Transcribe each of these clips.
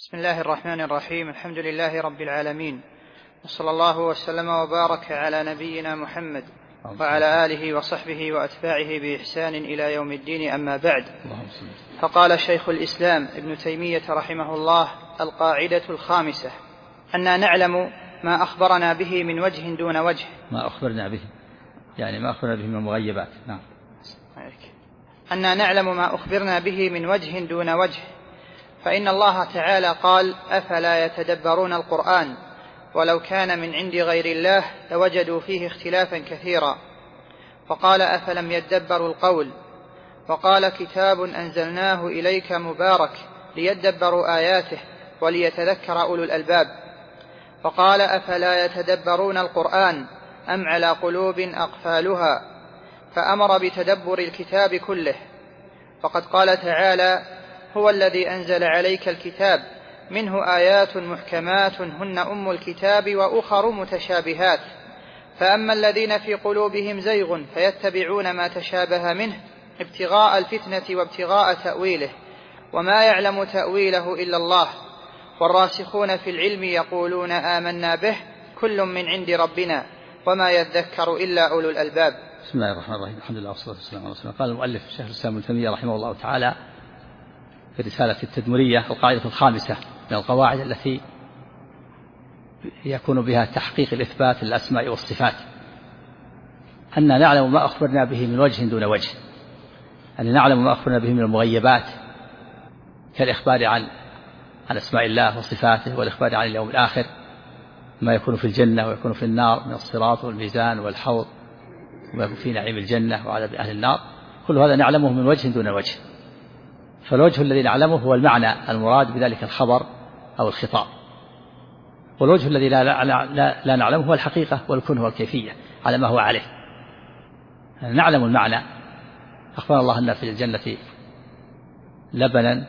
بسم الله الرحمن الرحيم. الحمد لله رب العالمين، وصلى الله وسلم وبارك على نبينا محمد وعلى آله وصحبه وأتباعه بإحسان إلى يوم الدين. أما بعد، فقال شيخ الإسلام ابن تيمية رحمه الله: القاعدة الخامسة أننا نعلم ما أخبرنا به من وجه دون وجه. ما أخبرنا به يعني ما أخبرنا به من المغيبات. نعم. أننا نعلم ما أخبرنا به من وجه دون وجه، فإن الله تعالى قال: أفلا يتدبرون القرآن ولو كان من عند غير الله لوجدوا فيه اختلافا كثيرا. وقال: أفلم يدبروا القول. وقال: كتاب أنزلناه إليك مبارك ليدبروا آياته وليتذكر أولو الألباب. وقال: أفلا يتدبرون القرآن أم على قلوب أقفالها، فأمر بتدبر الكتاب كله. فقد قال تعالى: هو الذي أنزل عليك الكتاب منه آيات محكمات هن أم الكتاب وأخر متشابهات، فأما الذين في قلوبهم زيغ فيتبعون ما تشابه منه ابتغاء الفتنة وابتغاء تأويله، وما يعلم تأويله إلا الله، والراسخون في العلم يقولون آمنا به كل من عند ربنا وما يذكر إلا أولو الألباب. بسم الله الرحمن الرحيم. الحمد لله والصلاة والسلام على رسول الله. قال المؤلف شيخ الإسلام ابن تيمية رحمه الله تعالى في رسالة التدمرية: القاعدة الخامسة من القواعد التي يكون بها تحقيق الإثبات للأسماء والصفات، أن نعلم ما أخبرنا به من وجه دون وجه، أن نعلم ما أخبرنا به من المغيبات كالإخبار عن أسماء الله وصفاته، والإخبار عن اليوم الآخر، ما يكون في الجنة ويكون في النار من الصراط والميزان والحوض، وما يكون في نعيم الجنة وعذاب أهل النار، كل هذا نعلمه من وجه دون وجه. فالوجه الذي نعلمه هو المعنى المراد بذلك الخبر أو الخطاب، والوجه الذي لا نعلمه هو الحقيقة والكنه والكيفية على ما هو عليه. نعلم المعنى. أخبر الله أن في الجنة لبنا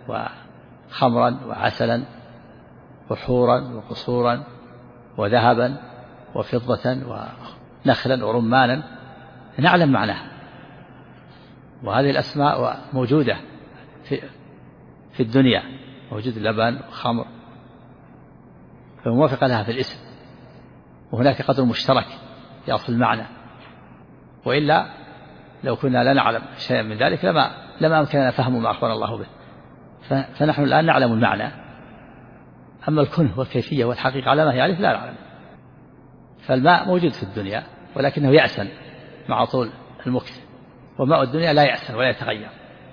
وخمرا وعسلا وحورا وقصورا وذهبا وفضة ونخلا ورمانا، نعلم معناه. وهذه الأسماء موجودة في الدنيا، موجود اللبن وخمر، فموافقة لها في الاسم، وهناك قدر مشترك في أصل المعنى، وإلا لو كنا لا نعلم شيئا من ذلك لما أمكننا فهم ما أخبر الله به. فنحن الآن نعلم المعنى، أما الكنه والكيفية والحقيقة على ما هي عليه لا نعلم. فالماء موجود في الدنيا ولكنه يأسن مع طول المكث، وماء الدنيا لا يأسن ولا يتغير.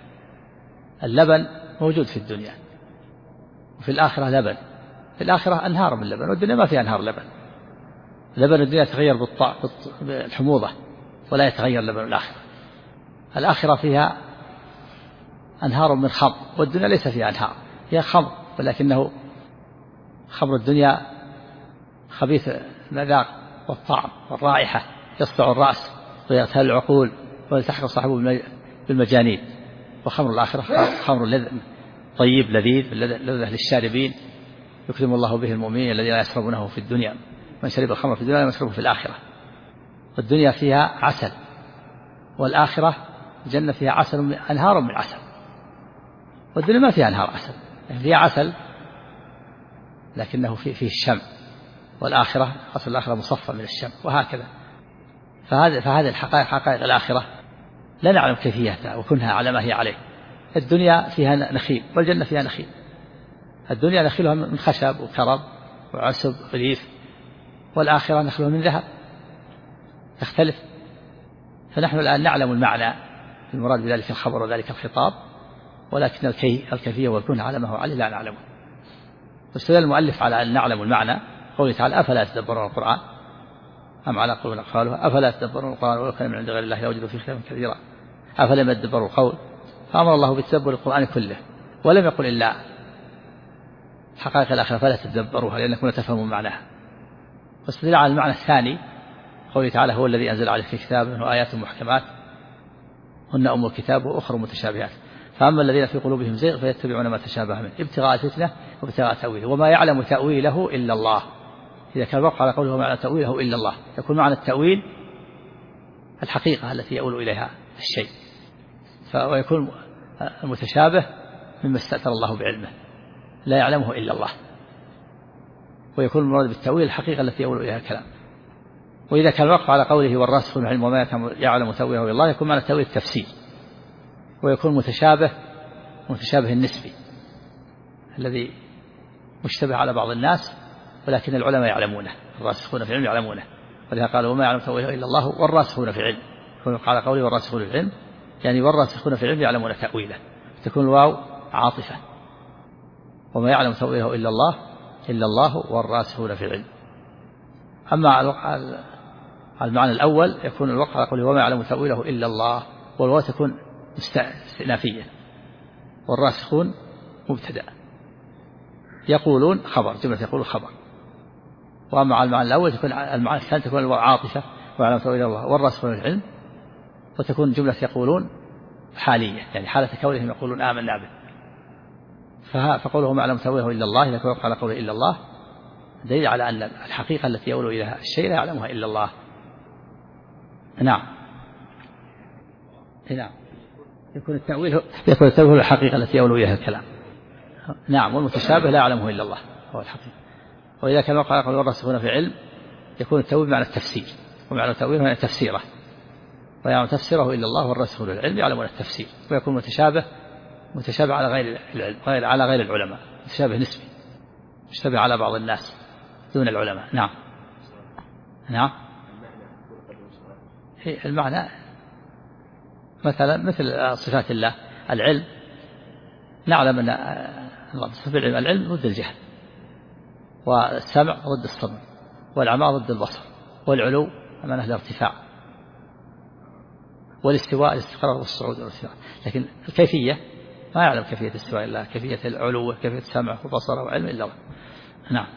اللبن موجود في الدنيا، وفي الآخرة لبن. في الآخرة أنهار من اللبن، والدنيا ما فيها أنهار لبن. لبن الدنيا يتغير بالحموضة ولا يتغير لبن الآخرة. الآخرة فيها أنهار من خمر، والدنيا ليس فيها أنهار، هي خمر، ولكنه خمر الدنيا خبيث المذاق والطعم والرائحة، يصدع الرأس ويغتال العقول ويلتحق صاحبه بالمجانين. وخمر الآخرة خمر طيب لذيذ لذة للشاربين، يكرم الله به المؤمنين الذين لا يشربونه في الدنيا. من شرب الخمر في الدنيا لم يشربه في الآخرة. والدنيا فيها عسل، والآخرة الجنة فيها عسل، أنهار من عسل. والدنيا ما فيها أنهار عسل، فيها عسل لكنه فيه الشم، والآخرة عسل الآخرة مصفى من الشم، وهكذا. فهذه الحقائق، حقائق الآخرة لا نعلم كيفيتها وكنها على ما هي عليه. الدنيا فيها نخيل والجنة فيها نخيل. الدنيا نخيلها من خشب وكرب وعسب وليف، والآخرة نخلها من ذهب، تختلف. فنحن الآن نعلم المعنى المراد بذلك الخبر وذلك الخطاب، ولكن الكيفية والكنه على ما هو عليه لا نعلمه. واستدل المؤلف على أن نعلم المعنى قوله تعالى: أفلا يتدبرون القرآن أم على قلوب أقفالها، أفلا يتدبرون القرآن ولو كان من عند غير الله لوجدوا فيه اختلافا كثيرا، أفلم يتدبروا القول. فأمر الله بتدبر القرآن كله، ولم يقل إلا حقائق الآخرة فلا تتدبروها لأنكم لا تفهمون معناها. واستدل على المعنى الثاني قوله تعالى: هو الذي أنزل عليك الكتاب منه آيات محكمات هن أم الكتاب وأخر متشابهات، فأما الذين في قلوبهم زيغ فيتبعون ما تشابه منه ابتغاء الفتنة وابتغاء تأويله، وما يعلم تأويله إلا الله. إذا كان الوقع على قوله وما يعلم تأويله إلا الله، يكون معنى التأويل الحقيقة التي يؤول إليها الشيء، ويكون المتشابه مما استأثر الله بعلمه، لا يعلمه إلا الله، ويكون المراد بالتأويل الحقيقة التي يؤول إليها الكلام. وإذا كان الوقف على قوله والراسخون في العلم وما يعلم تأويله إلا الله يكون معنى التأويل التفسير، ويكون متشابه النسبي الذي مشتبه على بعض الناس ولكن العلماء يعلمونه، الراسخون في العلم يعلمونه، ولذا قالوا وما يعلم تأويله إلا الله والراسخون في العلم. يكون على قوله والراسخون في العلم يعني والراسخون في العلم يعلمون تأويله، تكون الواو عاطفة، وما يعلم تأويله إلا الله والراسخون في العلم. أما على المعنى الأول يكون الوقف على قوله وما يعلم تأويله إلا الله، والواو تكون استئنافية، والراسخون مبتدأ، يقولون خبر، جملة يقول خبر. وأما على المعنى الأول تكون المعنى الثاني تكون الواو عاطفة ويعلم تأويله الله والراسخون في العلم، وتكون جملة يقولون حالية يعني حالة كونهم يقولون آمنا به. فقوله ما يعلم تأويله إلا الله إذا كان على قوله إلا الله دليل على أن الحقيقة التي يؤول إليها الشيء لا يعلمها إلا الله. نعم يكون التأويل الحقيقة التي يؤول إليها الكلام. نعم والمتشابه لا يعلمه إلا الله هو الحقيقة. وإذا كان وقع قول والراسخون في علم يكون التأويل معنى التفسير، ومعنى التأويل معنى تفسيره، ويعلم تفسيره إلا الله والراسخون في العلم يعلمون التفسير. ويكون متشابه على غير العلم، على غير العلماء، متشابه نسبي، مشتبه على بعض الناس دون العلماء. نعم المعنى مثل صفات الله، العلم نعلم أن الله صفة العلم ضد الجهل، والسمع ضد الصمم، والعمى ضد البصر، والعلو معناه الارتفاع، والاستواء الاستقرار والصعود والارتفاع. لكن الكيفية ما يعلم كيفية الاستواء إلا كيفية العلو وكيفية السمع والبصر وعلم إلا الله. نعم.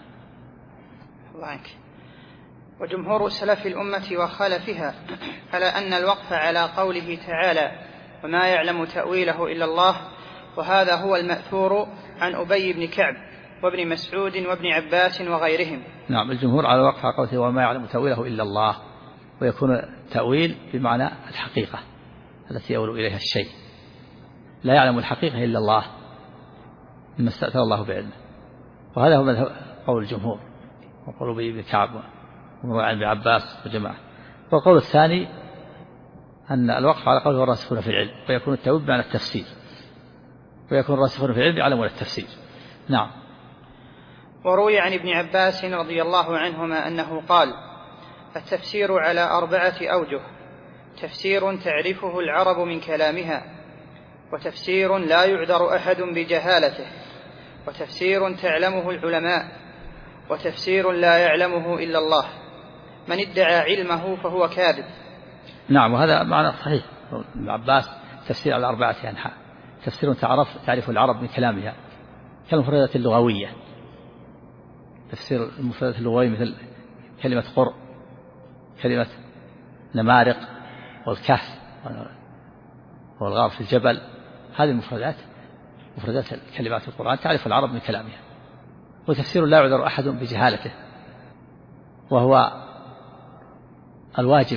وجمهور سلف الأمة وخلفها على أن الوقف على قوله تعالى وما يعلم تأويله إلا الله، وهذا هو المأثور عن أبي بن كعب وابن مسعود وابن عباس وغيرهم. نعم الجمهور على الوقف على قوله وما يعلم تأويله إلا الله، ويكون التأويل بمعنى الحقيقة التي يؤول إليها الشيء، لا يعلم الحقيقة إلا الله مما استأثر الله بعلمه. وهذا هو قول الجمهور وقول أبي بن كعب ومروان بن عباس وجماعة. والقول الثاني أن الوقف على قوله والراسخون في العلم، ويكون التأويل بمعنى التفسير، ويكون الراسخون في العلم يعلمون التفسير. نعم. وروي عن ابن عباس رضي الله عنهما أنه قال التفسير على 4 أوجه: تفسير تعرفه العرب من كلامها، وتفسير لا يعذر أحد بجهالته، وتفسير تعلمه العلماء، وتفسير لا يعلمه إلا الله. من ادعى علمه فهو كاذب. نعم وهذا معنى صحيح. ابن عباس تفسير على 4 أنحاء: تفسير تعرف العرب من كلامها كالمفردات اللغوية، تفسير المفردات اللغوية مثل كلمة قرء، كلمة نمارق، والكهف والغار في الجبل، هذه مفردات كلمات القرآن تعرف العرب من كلامها. وتفسير لا يعذر أحد بجهالته، وهو الواجب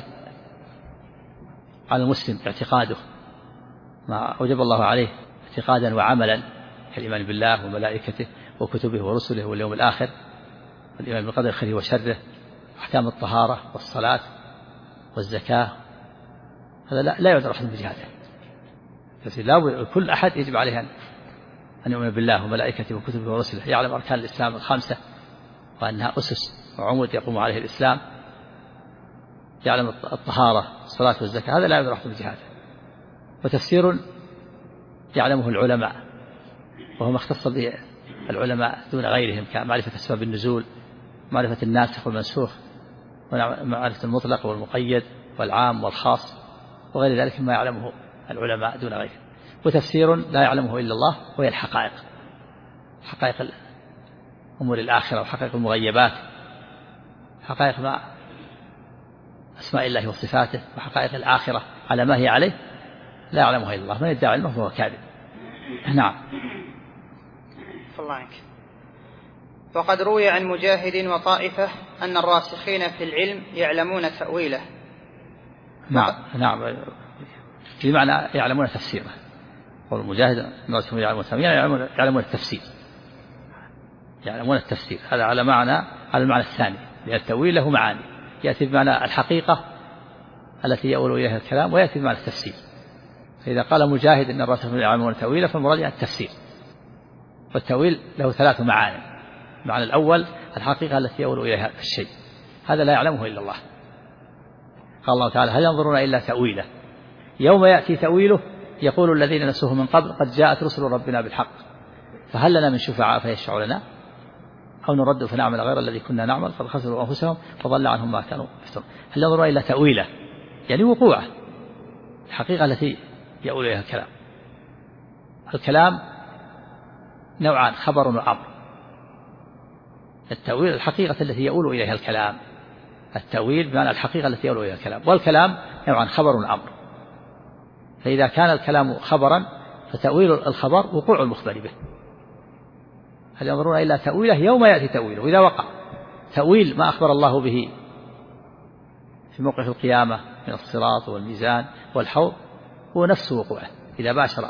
على المسلم اعتقاده ما أوجب الله عليه اعتقادا وعملا، كالإيمان بالله وملائكته وكتبه ورسله واليوم الآخر، والإيمان بالقدر خيره وشره، أحكام الطهارة والصلاة والزكاة. هذا لا يعذر أحد بجهاله. كل أحد يجب عليه أن يؤمن بالله وملائكته وكتبه ورسله، يعلم أركان الإسلام 5 وأنها أسس وعمود يقوم عليه الإسلام، يعلم الطهارة والصلاة والزكاة، هذا لا يعذر أحد بجهاله. وتفسير يعلمه العلماء، وهو ما اختص به العلماء دون غيرهم، كمعرفة أسباب النزول، معرفة الناسخ والمنسوخ، ومعرفة المطلق والمقيد والعام والخاص، وغير ذلك ما يعلمه العلماء دون غيره. وتفسير لا يعلمه إلا الله، وهي الحقائق، حقائق أمور الآخرة وحقائق المغيبات، حقائق ما أسماء الله وصفاته، وحقائق الآخرة على ما هي عليه لا يعلمها إلا الله. من يدعي علمه فهو كاذب. نعم. الله عنك. وقد روي عن مجاهد وطائفة أن الراسخين في العلم يعلمون تأويله. نعم بمعنى يعلمون تفسيره. قول المجاهد الراسخون يعلمون تأويله، يعلمون التفسير، يعلمون التفسير. هذا على المعنى الثاني، لأن التأويل له معاني، يأتي بمعنى الحقيقة التي يؤول إليها الكلام، ويأتي بمعنى التفسير. فإذا قال مجاهد إن الرسول يعلمون تأويله فالمراد يعني التفسير. والتأويل له 3 معاني. المعنى الأول الحقيقة التي يؤول إليها الشيء، هذا لا يعلمه إلا الله. قال الله تعالى هل ينظرون إلا تأويله يوم يأتي تأويله يقول الذين نسوه من قبل قد جاءت رسل ربنا بالحق فهل لنا من شفعاء فيشفعوا لنا أو نرد فنعمل غير الذي كنا نعمل قد خسروا أنفسهم فضل عنهم ما كانوا يفترون. هل ينظرون إلا تأويله يعني وقوعه، الحقيقة التي يؤول إليها الكلام. الكلام نوعان، خبر وأمر. التأويل الحقيقة التي يؤول إليها الكلام، التأويل بمعنى الحقيقة التي يؤول إليها الكلام. والكلام نوعان، خبر وأمر. فإذا كان الكلام خبرا فتأويل الخبر وقوع المخبر به. هل ينظرون إلا تأويله يوم يأتي تأويله، إذا وقع تأويل ما أخبر الله به في موقف القيامة من الصراط والميزان والحوض هو نفس وقوعه. إذا باشر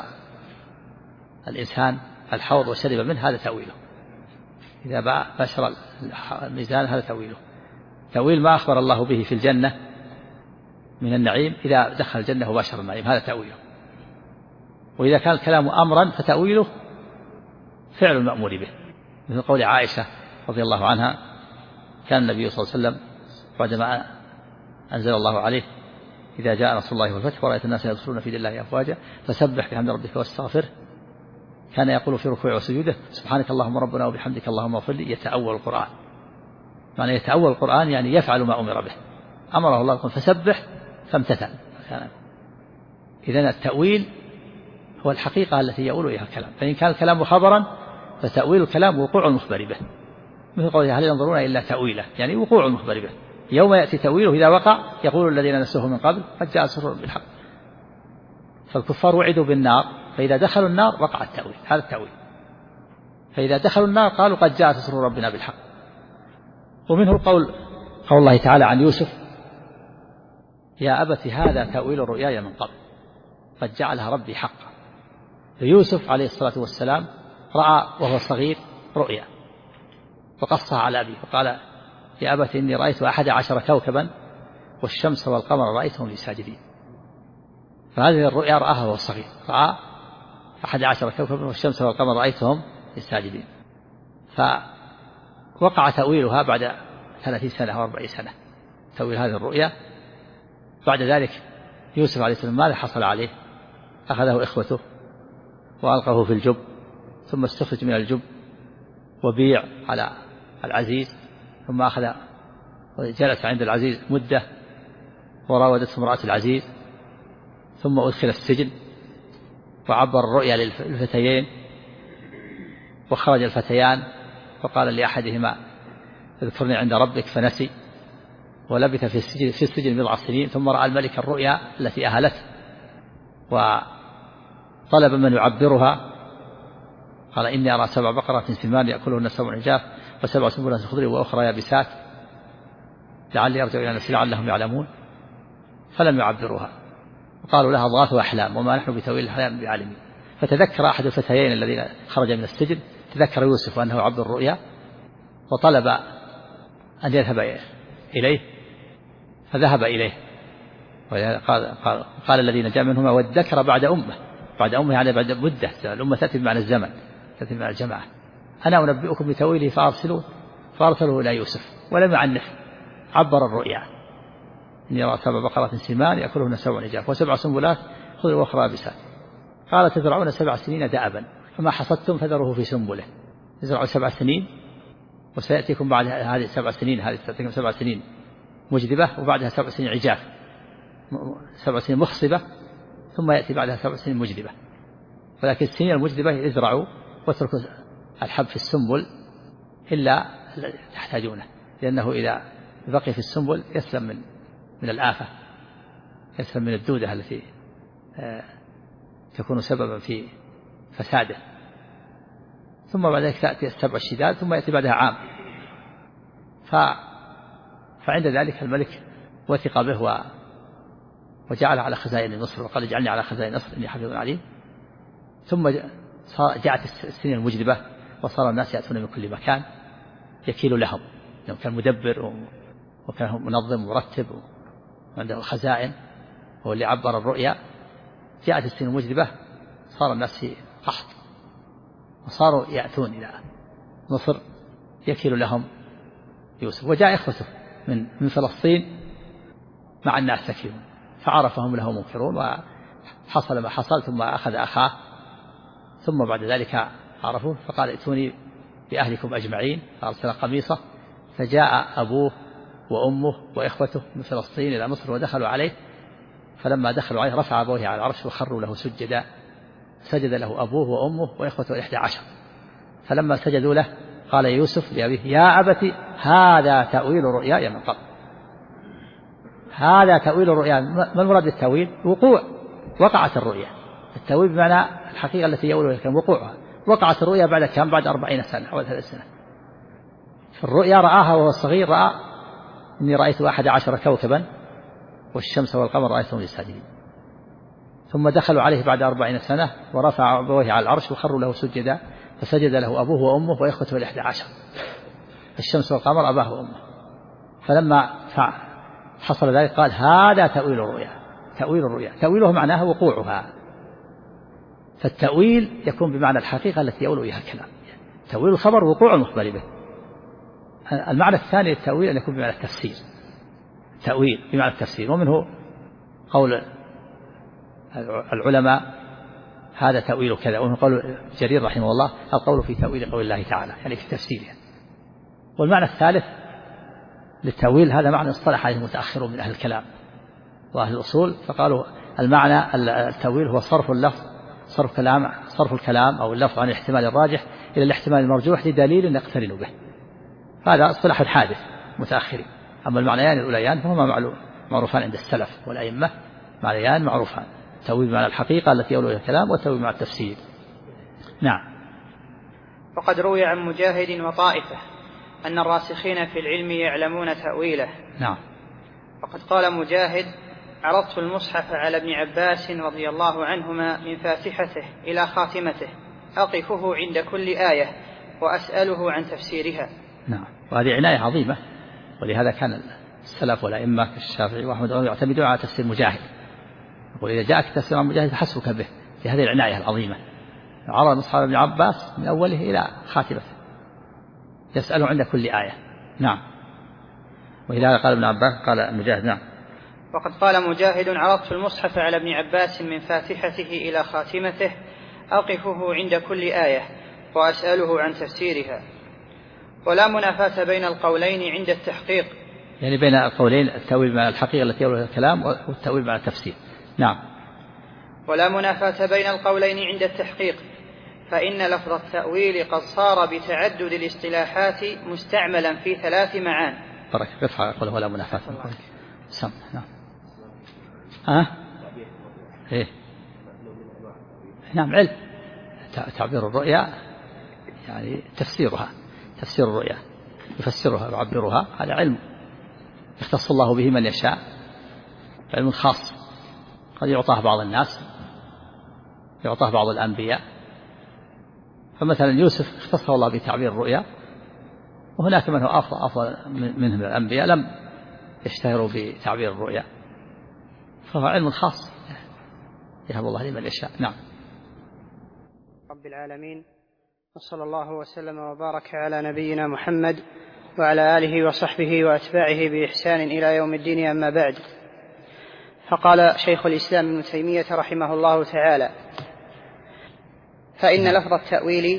الإنسان الحوض وشرب منه هذا تأويله، إذا باشر الميزان هذا تأويله. تأويل ما أخبر الله به في الجنة من النعيم، إذا دخل الجنة وباشر النعيم هذا تأويله. وإذا كان الكلام أمرا فتأويله فعل المأمور به، مثل قول عائشة رضي الله عنها كان النبي صلى الله عليه وسلم بعدما أنزل الله عليه إذا جاء نصر الله والفتح ورأيت الناس يدخلون في دين الله أفواجا فسبح بحمد ربك واستغفره، كان يقول في ركوعه وسجوده سبحانك اللهم ربنا وبحمدك اللهم اغفر لي. يتأول القرآن، معنى يتأول القرآن يعني يفعل ما أمر به، أمره الله يقول فسبح فامتثل. إذن التأويل هو الحقيقة التي يؤول إليها الكلام. فإن كان الكلام خبرا فتأويل الكلام وقوع المخبر به، مثل قوله هل ينظرون إلا تأويله يعني وقوع المخبر به. يوم يأتي تأويله إذا وقع يقول الذين نسوه من قبل قد جاء سرور بالحق. فالكفار وعدوا بالنار فإذا دخلوا النار وقع التأويل، هذا التأويل. فإذا دخلوا النار قالوا قد جاء سرور ربنا بالحق. ومنه قول الله تعالى عن يوسف يا أبت هذا تأويل رؤياي من قبل قد جعلها ربي حقا. فيوسف عليه الصلاة والسلام رأى وهو صغير رؤيا وقصها على أبيه وقال يا أبت إني رأيت 11 كوكبا والشمس والقمر رأيتهم لي ساجدين. فهذه الرؤيا رآها وهو صغير، رأى 11 كوكبا والشمس والقمر رأيتهم لي ساجدين. فوقع تأويلها بعد 30 سنة أو 40 سنة، تأويل هذه الرؤيا. بعد ذلك يوسف عليه السلام ماذا حصل عليه؟ أخذه إخوته وألقاه في الجب، ثم استخرج من الجب وبيع على العزيز، ثم أخذ وجلس عند العزيز مدة وراودته امرأة العزيز، ثم أدخل السجن وعبر الرؤيا للفتيين، وخرج الفتيان وقال لأحدهما اذكرني عند ربك فنسي، ولبث في السجن 10 سنين. ثم رأى الملك الرؤيا التي أهلته وطلب من يعبرها، قال إني أرى 7 بقرات سمان يأكلهن 7 عجاف و7 سنبلات خضر وأخرى يابسات لعلي أرجع إلى نفسي لعلهم يعلمون، فلم يعبروها وقالوا لها أضغاث أحلام وما نحن بتأويل الأحلام بعالمين. فتذكر أحد الفتيين الذين خرج من السجن، تذكر يوسف أنه عبد الرؤيا وطلب أن يذهب إليه، فذهب إليه. قال الذي نجا منهما وادكر بعد أمه يعني بعد مدة، الأمة تأتي بمعنى الزمن، تأتي بمعنى الجماعة. أنا أنبئكم بتأويله فأرسلوه إلى يوسف ولم يعنف، عبر الرؤيا إني أرى 7 بقرات سمان يأكلهن 7 عجاف و7 سنبلات خضر وأخرى يابسات قال تزرعون 7 سنين دأبا فما حصدتم فذروه في سنبله. تزرعوا 7 سنين وسيأتيكم بعد هذه 7 سنين، هذه تأتيكم 7 سنين مجدبة وبعدها 7 سنين عجاف، 7 سنين مخصبة، ثم يأتي بعدها 7 سنين مجدبة. ولكن السنين المجدبة ازرعوا واتركوا الحب في السنبل إلا تحتاجونه، لأنه إذا بقي في السنبل يسلم من الآفة، يسلم من الدودة التي تكون سببا في فساده. ثم بعد ذلك تأتي 7 الشداد، ثم يأتي بعدها عام. فعند ذلك الملك وثق به وجعل على خزائن مصر، وقال اجعلني على خزائن مصر إني حفيظ عليم. ثم جاءت السنين المجدبة وصار الناس يأتون من كل مكان يكيل لهم، لأنه كان مدبر وكان منظم ومرتب وعنده خزائن، هو اللي عبر الرؤيا. جاءت السنين المجدبة صار الناس في قحط، وصاروا يأتون إلى مصر يكيل لهم يوسف. وجاء إخوته من فلسطين مع الناس سكينون، فعرفهم له منكرون، وحصل ما حصل. ثم أخذ أخاه، ثم بعد ذلك عرفوه فقال ائتوني بأهلكم أجمعين، فأرسل قميصه، فجاء أبوه وأمه وإخوته من فلسطين إلى مصر ودخلوا عليه. فلما دخلوا عليه رفع أبوه على العرش وخروا له سجدا، سجد له أبوه وأمه وإخوته 11. فلما سجدوا له قال يوسف لأبيه يا أبت هذا تأويل رؤياي من قبل. هذا تأويل الرؤيا. ما المراد بالتأويل؟ وقعت الرؤيا. التأويل بمعنى الحقيقة التي يؤول كان وقوعها. وقعت الرؤيا بعد كم؟ بعد 40 سنة أو 3 سنة. في الرؤيا رآها وهو صغير، رأى إني رأيت 11 كوكبا والشمس والقمر رأيتهم لي ساجدين. ثم دخلوا عليه بعد 40 سنة ورفع أبويه على العرش وخروا له سجدا، فسجد له أبوه وأمه وإخوته 11. الشمس والقمر أباه وأمه. فلما حصل ذلك قال هذا تأويل الرؤيا. تأويل الرؤيا تأويله معناه وقوعها. فالتأويل يكون بمعنى الحقيقة التي يؤول إليها الكلام. تأويل الخبر وقوع المخبر به. المعنى الثاني للتأويل أن يكون بمعنى التفسير. تأويل بمعنى التفسير، ومنه قول العلماء هذا تأويل كذا، ومن قول جرير رحمه الله القول في تأويل قول الله تعالى، يعني في تفسيره. والمعنى الثالث للتأويل هذا معنى اصطلح عليه المتأخرون من أهل الكلام وأهل الأصول، فقالوا المعنى التأويل هو صرف الكلام أو اللفظ عن الاحتمال الراجح إلى الاحتمال المرجوح لدليل نقترن به. هذا اصطلاح حادث متأخرين. أما المعنيان الأوليان فهما معروفان عند السلف والأئمة، معنيان معروفان: التأويل بمعنى الحقيقة التي يؤول إليها الكلام، والتأويل مع التفسير. نعم. وقد روي عن مجاهد وطائفة أن الراسخين في العلم يعلمون تأويله. نعم. وقد قال مجاهد: عرضت المصحف على ابن عباس رضي الله عنهما من فاتحته إلى خاتمته أقفه عند كل آية وأسأله عن تفسيرها. نعم. وهذه عناية عظيمة، ولهذا كان السلف والأئمة كالشافعي وأحمد يعتمدون على تفسير مجاهد. يقول إذا جاءك تفسير عن مجاهد فحسبك به، لهذه العناية العظيمة. عرض المصحف ابن عباس من أوله إلى خاتمته يسأله عند كل آية. نعم. وإذا قال ابن عباس قال مجاهد. نعم. وقد قال مجاهد: عرضت المصحف على ابن عباس من فاتحته إلى خاتمته أقفه عند كل آية وأسأله عن تفسيرها. ولا منافاة بين القولين عند التحقيق، يعني بين القولين التأويل مع الحقيقة التي يؤول الكلام والتأويل مع التفسير. نعم. ولا منافاة بين القولين عند التحقيق، فإن لفظ التأويل قد صار بتعدد الاصطلاحات مستعملا في 3 معان. بركة قطعة يقول ولا منافاة. سم. نعم. إيه. نعم. علم تعبير الرؤيا يعني تفسيرها، تفسير الرؤيا يفسرها ويعبرها، هذا علم يختص الله به من يشاء، علم خاص قد يعطاه بعض الناس، يعطاه بعض الأنبياء. فمثلا يوسف اختصه الله بتعبير الرؤيا، وهناك من هو أفضل منهم الأنبياء لم يشتهروا بتعبير الرؤيا، فهو علم خاص يهب الله لمن يشاء. نعم. رب العالمين، وصلى الله وسلم وبارك على نبينا محمد وعلى آله وصحبه وأتباعه بإحسان إلى يوم الدين. أما بعد، فقال شيخ الإسلام ابن تيمية رحمه الله تعالى: فإن لفظ التأويل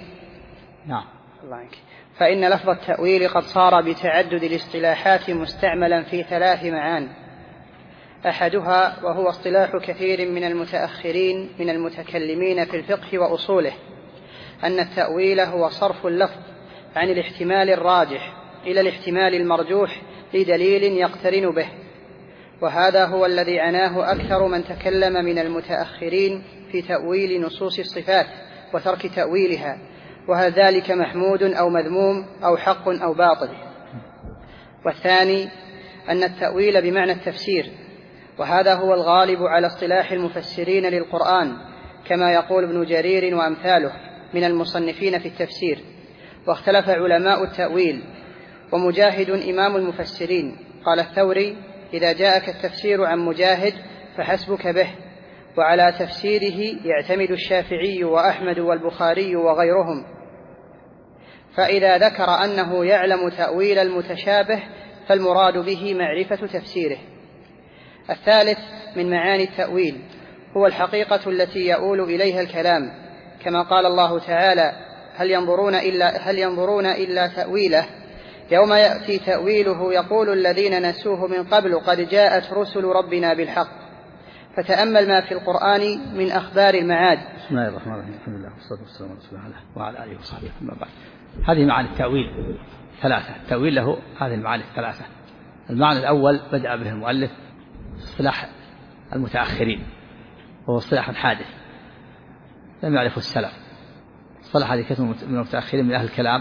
فإن لفظ التأويل قد صار بتعدد الاصطلاحات مستعملا في 3 معان. أحدها، وهو اصطلاح كثير من المتأخرين من المتكلمين في الفقه وأصوله، أن التأويل هو صرف اللفظ عن الاحتمال الراجح إلى الاحتمال المرجوح لدليل يقترن به، وهذا هو الذي عناه أكثر من تكلم من المتأخرين في تأويل نصوص الصفات وترك تأويلها، وهل ذلك محمود أو مذموم أو حق أو باطل. والثاني أن التأويل بمعنى التفسير، وهذا هو الغالب على اصطلاح المفسرين للقرآن، كما يقول ابن جرير وأمثاله من المصنفين في التفسير، واختلف علماء التأويل، ومجاهد إمام المفسرين. قال الثوري: إذا جاءك التفسير عن مجاهد فحسبك به، وعلى تفسيره يعتمد الشافعي وأحمد والبخاري وغيرهم، فإذا ذكر أنه يعلم تأويل المتشابه فالمراد به معرفة تفسيره. الثالث من معاني التأويل هو الحقيقة التي يؤول إليها الكلام، كما قال الله تعالى: هل ينظرون إلا تأويله، يوم يأتي تأويله يقول الذين نسوه من قبل قد جاءت رسل ربنا بالحق. فتأمل ما في القرآن من أخبار المعاد. بسم الله الرحمن الرحيم، الحمد لله والصلاة والسلام على رسول الله وعلى آله وصحبه. أما بعد، هذه معاني التأويل ثلاثة. التأويل له هذه المعاني الثلاثة. المعنى الأول بدأ به المؤلف اصطلاح المتأخرين، وهو اصطلاح حادث لم يعرفه السلف. اصطلح هذه كثير من المتأخرين من أهل الكلام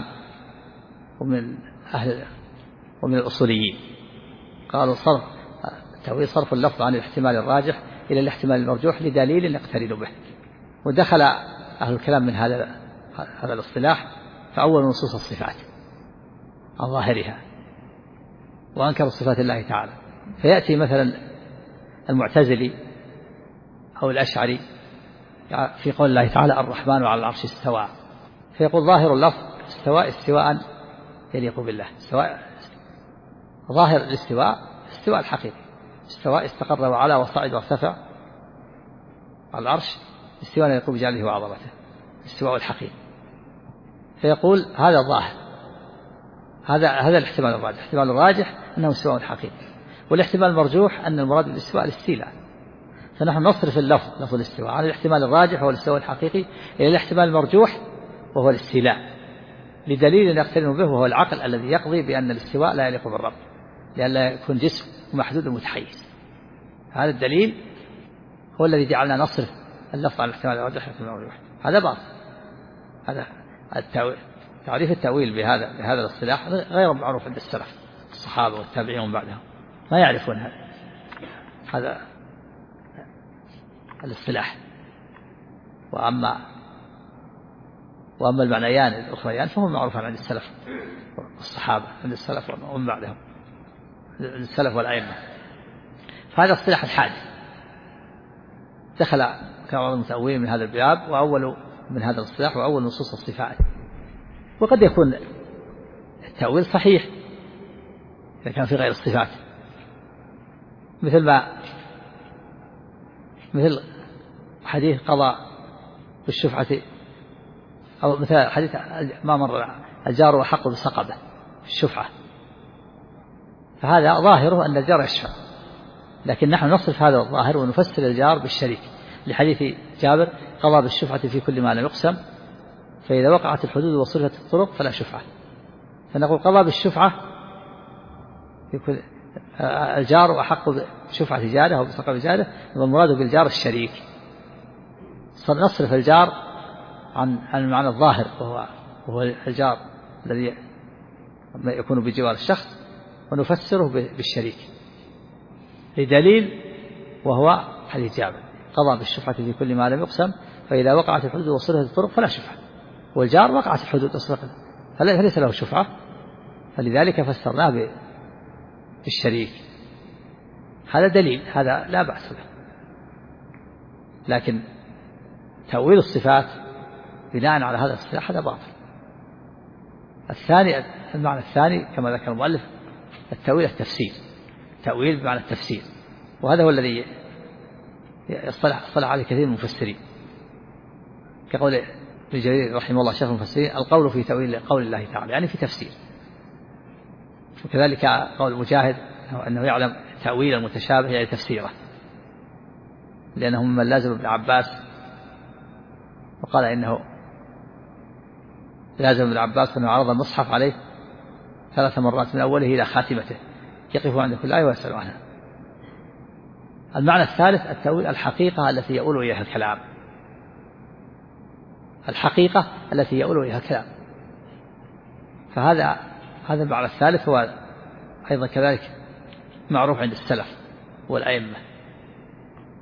ومن الأصوليين. قالوا التأويل صرف اللفظ عن الاحتمال الراجح إلى الاحتمال المرجوح لدليل يقترن به. ودخل أهل الكلام من هذا الاصطلاح فأول نصوص الصفات عن ظاهرها، وأنكروا صفات الله تعالى. فيأتي مثلا المعتزلي أو الأشعري في قول الله تعالى: الرحمن على العرش استوى، فيقول ظاهر اللفظ استواء يليق بالله. ظاهر الاستواء استواء الحقيقي، استواء استقر وعلى وصعد وارتفع على العرش، استواء يليق بجلاله وعظمته، استواء الحقيقي. فيقول هذا ظاهر، هذا الاحتمال الراجح. الاحتمال الراجح أنه استواء حقيقي، والاحتمال المرجوح أن المراد بالاستواء الاستيلاء. فنحن نصرف لفظ الاستواء عن الاحتمال الراجح وهو الاستواء الحقيقي إلى الاحتمال المرجوح وهو الاستيلاء، لدليل يقترن به وهو العقل الذي يقضي بأن الاستواء لا يليق بالرب لئلا يكون جسم محدود ومتحيز. هذا الدليل هو الذي جعلنا نصرف اللفظ عن الاحتمال الراجح والاحتمال المرجوح. هذا باطل. هذا تعريف التأويل بهذا الاصطلاح غير معروف عند السلف الصحابة والتابعين ومن بعدهم، ما يعرفون هذا الاصطلاح. وأما المعنيان الأخريان فهم معروفان عند السلف والصحابة، عند السلف ومن بعدهم، السلف والأئمة. فهذا اصطلاح الحادث دخل كبار المتأولين من هذا الباب، وأول من هذا الاصطلاح وأول نصوص الصفات. وقد يكون التأويل صحيح إذا كان في غير الصفات، مثل حديث قضى بالشفعة، أو مثل حديث ما مر: الجار أحق بسقبه الشفعة. فهذا ظاهره أن الجار يشفع، لكن نحن نصرف هذا الظاهر ونفسر الجار بالشريك، لحديث جابر: قضى بالشفعة في كل ما لم يقسم، فإذا وقعت الحدود وصرفت الطرق فلا شفعة. فنقول قضى بالشفعة في كل الجار أحق بشفعة جاره أو بسقب جاره، والمراد بالجار الشريك. نصرف الجار عن المعنى الظاهر وهو الجار الذي يكون بجوار الشخص، ونفسره بالشريك لدليل وهو حديث جابر: قضى بالشفعة في كل ما لم يقسم، فإذا وقعت الحدود وصرفت الطرق فلا شفعة. والجار وقعت الحدود وصرفت فليس له شفعة، فلذلك فسرناه بالشريك. هذا دليل، هذا لا بأس به. لكن تأويل الصفات بناء على هذا الاصطلاح هذا باطل. الثاني، المعنى الثاني كما ذكر المؤلف: التأويل التفسير. التأويل بمعنى التفسير، وهذا هو الذي اصطلح عليه كثير من المفسرين، كقول ابن جرير رحمه الله شيخ المفسرين: القول في تأويل قول الله تعالى، يعني في تفسير. وكذلك قول مجاهد أنه يعلم تأويل المتشابه يعني تفسيره، لأنه ممن لازم ابن عباس، وقال إنه لازم ابن عباس أنه عرض المصحف عليه 3 مرات من أوله إلى خاتمته، يقف عند كل آية ويسأل عنها. المعنى الثالث: التأويل الحقيقة التي يؤول إليها الكلام. الحقيقة التي يؤول إليها الكلام، فهذا المعنى الثالث هو أيضا كذلك معروف عند السلف والأئمة،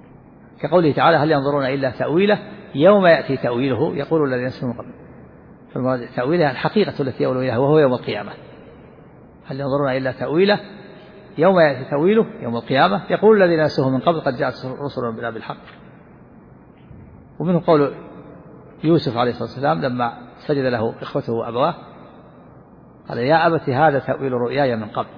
كقوله تعالى: هل ينظرون إلا تأويله يوم يأتي تأويله يقول الذين نسوه من قبل. تأويلها الحقيقة التي يؤول إليها وهو يوم القيامة. هل ينظرون إلا تأويله يوم يأتي تأويله يوم القيامة يقول الذين نسوه من قبل قد جاءت رسلنا بالحق. ومنه قول يوسف عليه الصلاة والسلام لما سجد له إخوته وأبواه قال يا أبت هذا تأويل رؤياي من قبل.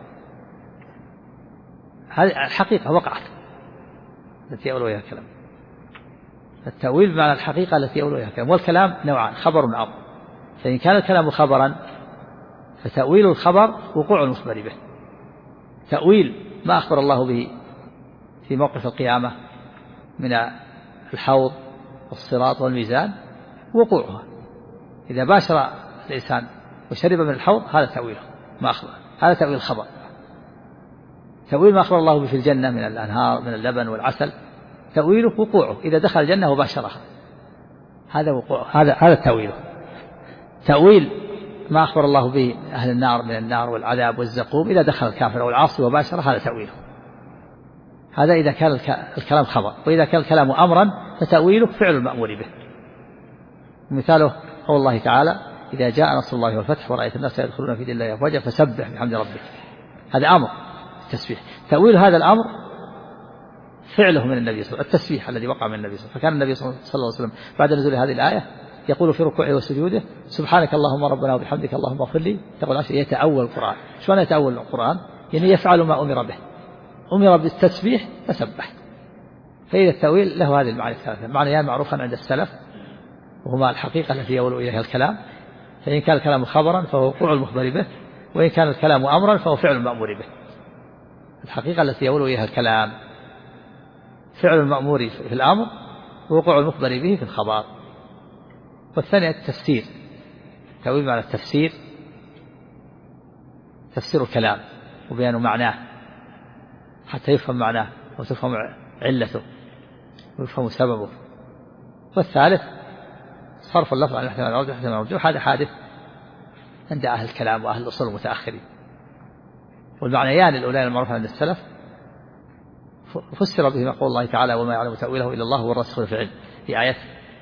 هذه الحقيقة وقعت التي يؤول إليها الكلام. التأويل بمعنى الحقيقة التي يؤول إليها الكلام. والكلام نوعان خبر وأمر. فإن كان الكلام خبرا فتأويل الخبر وقوع المخبر به. تأويل ما أخبر الله به في موقف القيامة من الحوض والصراط والميزان وقوعها. إذا باشر الإنسان وشرب من الحوض هذا تأويله ما أخبر، هذا تأويل الخبر. تأويل ما أخبر الله به في الجنة من الأنهار من اللبن والعسل تأويله وقوعه إذا دخل الجنة وباشرها هذا وقوعه هذا تأويله. تأويل ما أخبر الله به أهل النار من النار والعذاب والزقوم إذا دخل الكافر أو العاصي وباشره هذا تأويله. هذا إذا كان الكلام خبر. وإذا كان الكلام أمرا فتأويله فعل المأمور به. مثاله قول الله تعالى إذا جاء نصر الله والفتح ورأيت الناس يدخلون في دين الله أفواجا فسبح بحمد ربك. هذا أمر التسبيح. تأويل هذا الأمر فعله من النبي صلى الله عليه وسلم التسبيح الذي وقع من النبي صلى الله عليه وسلم. فكان النبي صلى الله عليه وسلم بعد نزول هذه الآية يقول في ركوعه وسجوده سبحانك اللهم ربنا وبحمدك اللهم اغفر لي. تقول يتأول القرآن. شو أنا يتأول القرآن؟ يعني يفعل ما أمر به. أمر بالتسبيح فسبح. فإذا التأويل له هذه المعاني الثلاثة. معنيان معروفا عند السلف وهما الحقيقة التي يؤول إليها الكلام. فإن كان الكلام خبرا فهو وقوع المخبر به وإن كان الكلام أمرا فهو فعل المأمور به. الحقيقة التي يؤول إليها الكلام فعل المأمور في الأمر ووقوع المخبر به في الخبر. والثانية التفسير. تأويل معنى التفسير تفسير الكلام وبيان معناه حتى يفهم معناه وتفهم علته ويفهم سببه. والثالث صرف اللفظ عن الاحتمال المرجوح. هذا حادث عند أهل الكلام وأهل الأصول المتأخرين. والمعنيان الأولان المعروفة عند السلف فسر بهما قول الله تعالى وما يعلم تأويله إلا الله والراسخون في العلم في آية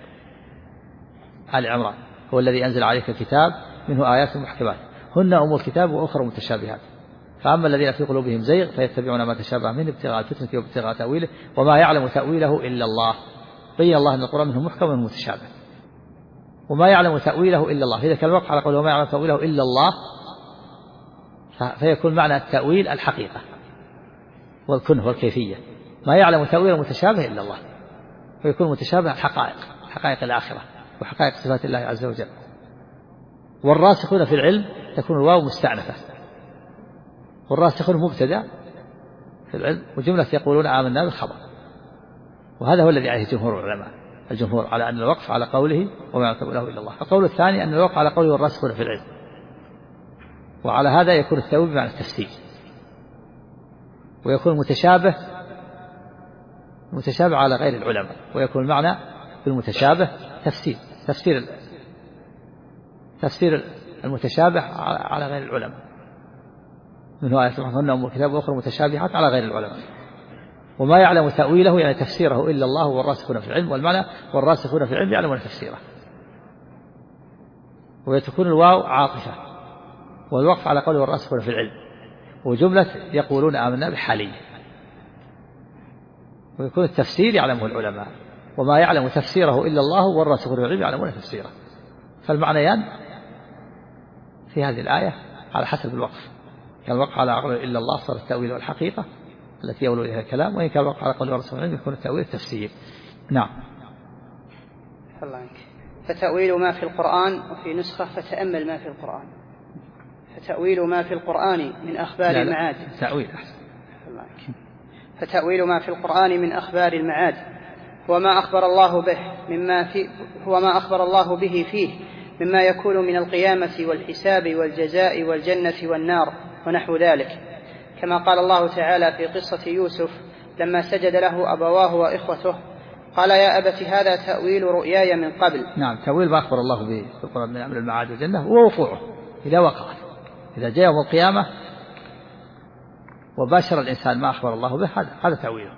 آل عمران هو الذي أنزل عليك الكتاب منه آيات محكمات هن أم الكتاب وأخرى متشابهات فأما الذين في قلوبهم زيغ فيتبعون ما تشابه منه ابتغاء الفتنة وابتغاء تأويله وما يعلم تأويله إلا الله. بين الله أن القرآن منه محكم ومنه متشابه وما يعلم تأويله إلا الله. إذا كان الوقع على قول وما يعلم تأويله إلا الله فيكون معنى التأويل الحقيقة والكنه والكيفية. ما يعلم تأويل المتشابه إلا الله ويكون متشابه الحقائق حقائق الآخرة وحقائق صفات الله عز وجل. والراسخون في العلم تكون الواو مستأنفة والراسخون مبتدأ في العلم وجملة يقولون آمنا بالخبر. وهذا هو الذي عليه جمهور العلماء الجمهور على أن الوقف على قوله وما يعلم تأويله إلا الله. القول الثاني أن الوقف على قوله والراسخون في العلم. وعلى هذا يكون التأويل بمعنى التفسير ويكون متشابه على غير العلماء ويكون المعنى بالمتشابه تفسير المتشابه على غير العلماء منه آية هن أم الكتاب وأخرى متشابهات على غير العلماء. وما يعلم تأويله يعني تفسيره إلا الله والراسخون في العلم. والمعنى والراسخون في العلم يعلمون تفسيره. وتكون الواو عاطفة والوقف على قوله والراسخون في العلم وجملة يقولون آمنا بحالية. ويكون التفسير يعلمه العلماء وما يعلم تفسيره إلا الله والراسخون في العلم يعلمون تفسيره. فالمعنيان في هذه الآية على حسب الوقف. كان الوقف على قوله إلا الله صار التأويل والحقيقة التي يولو إليها الكلام وإن كان الوقف على قوله والراسخون في العلم يكون التأويل التفسير. نعم. فتأويل ما في القرآن وفي نسخة فتأمل ما في القرآن. فتأويل ما في القرآن من أخبار المعاد. تأويل أحسن. فتأويل ما في القرآن من أخبار المعاد هو ما أخبر الله به فيه مما يكون من القيامة والحساب والجزاء والجنة والنار ونحو ذلك. كما قال الله تعالى في قصة يوسف لما سجد له أبواه وإخوته قال يا أبت هذا تأويل رؤياي من قبل. نعم تأويل ما أخبر الله به في القرآن من أمر المعاد والجنة ووقوعه إذا وقعت. إذا جاء يوم القيامة وباشر الإنسان ما أخبر الله به هذا تأويله.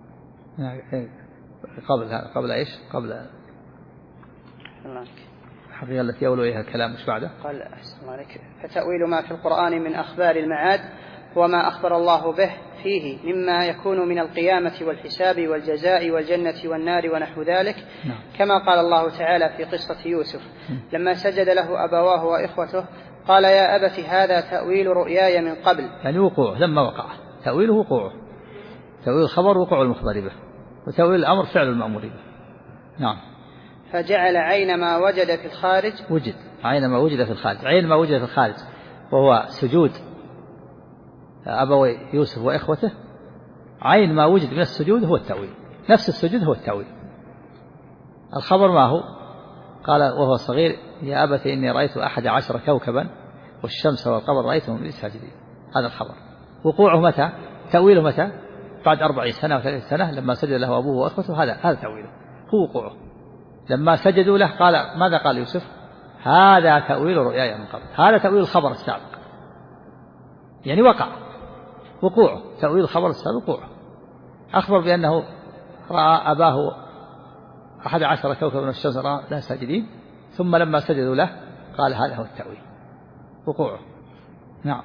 قبل إيش؟ قبل الحقيقة التي يولو إليها الكلام مش بعده؟ قال أحسن عليك. فتأويل ما في القرآن من أخبار المعاد وما أخبر الله به فيه مما يكون من القيامة والحساب والجزاء والجنة والنار ونحو ذلك. نعم. كما قال الله تعالى في قصة يوسف لما سجد له أبواه وإخوته قال يا أبت هذا تأويل رؤياي من قبل، يعني وقوعه لما وقع، تأويله وقوعه، تأويل الخبر وقوع المخبر به، وتأويل الأمر فعل المأمور به. نعم. فجعل عين ما وجد في الخارج، وجد عين ما وجد في الخارج، عين ما وجد في الخارج وهو سجود أبوي يوسف وإخوته، عين ما وجد من السجود هو التأويل، نفس السجود هو التأويل. الخبر ما هو؟ قال وهو صغير يا أبت إني رأيت 11 كوكبا والشمس والقمر رأيتهم لي ساجدين. هذا الخبر. وقوعه متى؟ تأويله متى؟ بعد 40 سنة و30 سنة لما سجد له أبوه وأخوته، هذا تأويله، هو وقوعه. لما سجدوا له قال ماذا قال يوسف؟ هذا تأويل رؤياي من قبل. هذا تأويل الخبر السابق، يعني وقع وقوعه، تأويل الخبر السابق وقوعه. أخبر بأنه رأى أباه 11 كوكبا والشمس رأى لا ساجدين، ثم لما سجدوا له قال هذا هو التأويل وقوعه. نعم.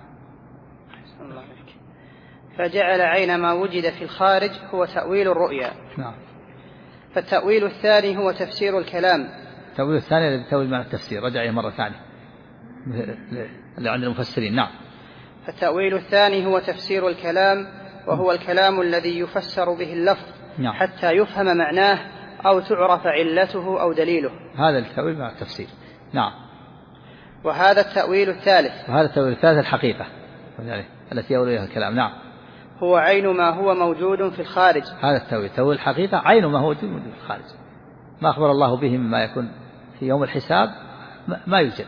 فجعل عين ما وجد في الخارج هو تأويل الرؤيا. نعم. فالتأويل الثاني هو تفسير الكلام. التأويل الثاني الذي تأويل معنى التفسير، رجع مرة ثانية اللي عند المفسرين. نعم. فالتأويل الثاني هو تفسير الكلام، وهو الكلام الذي يفسر به اللفظ. نعم. حتى يفهم معناه أو تعرف علته أو دليله. هذا التأويل مع التفسير. نعم. وهذا التأويل الثالث. وهذا التأويل الثالث الحقيقة التي يولو إليها الكلام. نعم. هو عين ما هو موجود في الخارج. هذا التأويل، تأويل الحقيقة عين ما هو موجود في الخارج، ما أخبر الله به مما يكون في يوم الحساب ما يوجد.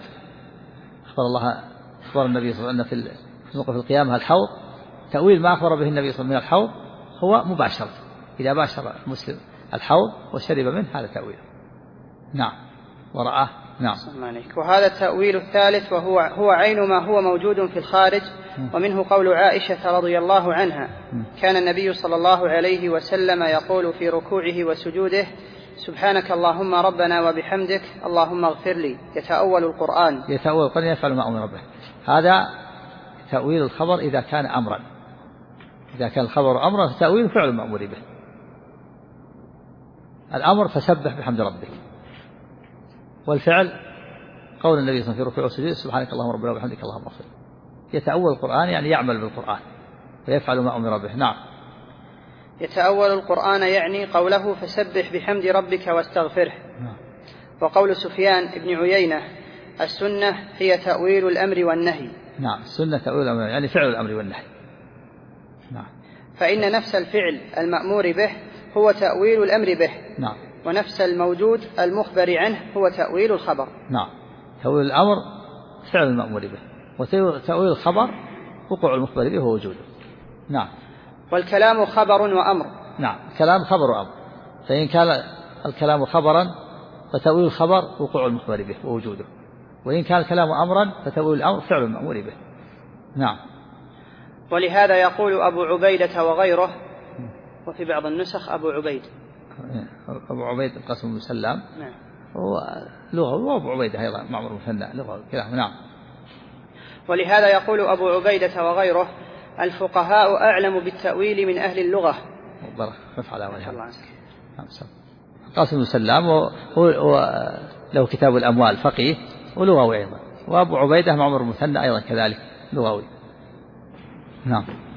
أخبر النبي صلى الله عليه وسلم في موقف القيامة الحوض، تأويل ما أخبر به النبي صلى الله عليه وسلم من الحوض هو مباشرة، إذا باشر المسلم الحوض وشرب منه هذا تأويل. نعم. ورآه. نعم. وهذا التأويل الثالث وهو عين ما هو موجود في الخارج. ومنه قول عائشة رضي الله عنها كان النبي صلى الله عليه وسلم يقول في ركوعه وسجوده سبحانك اللهم ربنا وبحمدك اللهم اغفر لي. يتأول القرآن. يتأول القرآن يفعل ما أمر به. هذا تأويل الخبر إذا كان أمرا، إذا كان الخبر أمرا فتأويل فعل المأمور به. الأمر فسبح بحمد ربك، والفعل قول النبي صلى الله عليه وسلم في ركوعه وسجوده سبحانك اللهم ربنا وبحمدك اللهم اغفر. يتأول القرآن يعني يعمل بالقرآن ويفعل ما أمر به. نعم. يتأول القرآن يعني قوله فسبح بحمد ربك واستغفره. نعم. وقول سفيان بن عيينة السنة هي تأويل الأمر والنهي. نعم. السنة تأويل الأمر يعني فعل الأمر والنهي. نعم. فإن نفس الفعل المأمور به هو تأويل الأمر به. نعم. ونفس الموجود المخبر عنه هو تأويل الخبر. نعم. تأويل الأمر فعل المأمور به، وتأويل الخبر وقوع المخبر به ووجوده. نعم. والكلام خبر وأمر. نعم. الكلام خبر وأمر، فإن كان الكلام خبرا فتأويل الخبر وقوع المخبر به ووجوده، وإن كان الكلام أمرا فتأويل الأمر فعل المأمور به. نعم. ولهذا يقول أبو عبيدة وغيره، وفي بعض النسخ أبو عبيد. أبو عبيد القاسم بن سلام. نعم. هو لغة، وأبو عبيدة أيضا معمر مثنى لغة كلام. نعم. ولهذا يقول أبو عبيدة وغيره الفقهاء أعلم بالتأويل من أهل اللغة. نفعل أولها. القاسم بن سلام له كتاب الأموال فقيه ولغوي أيضا، وأبو عبيدة معمر مثنى أيضا كذلك لغوي. نعم.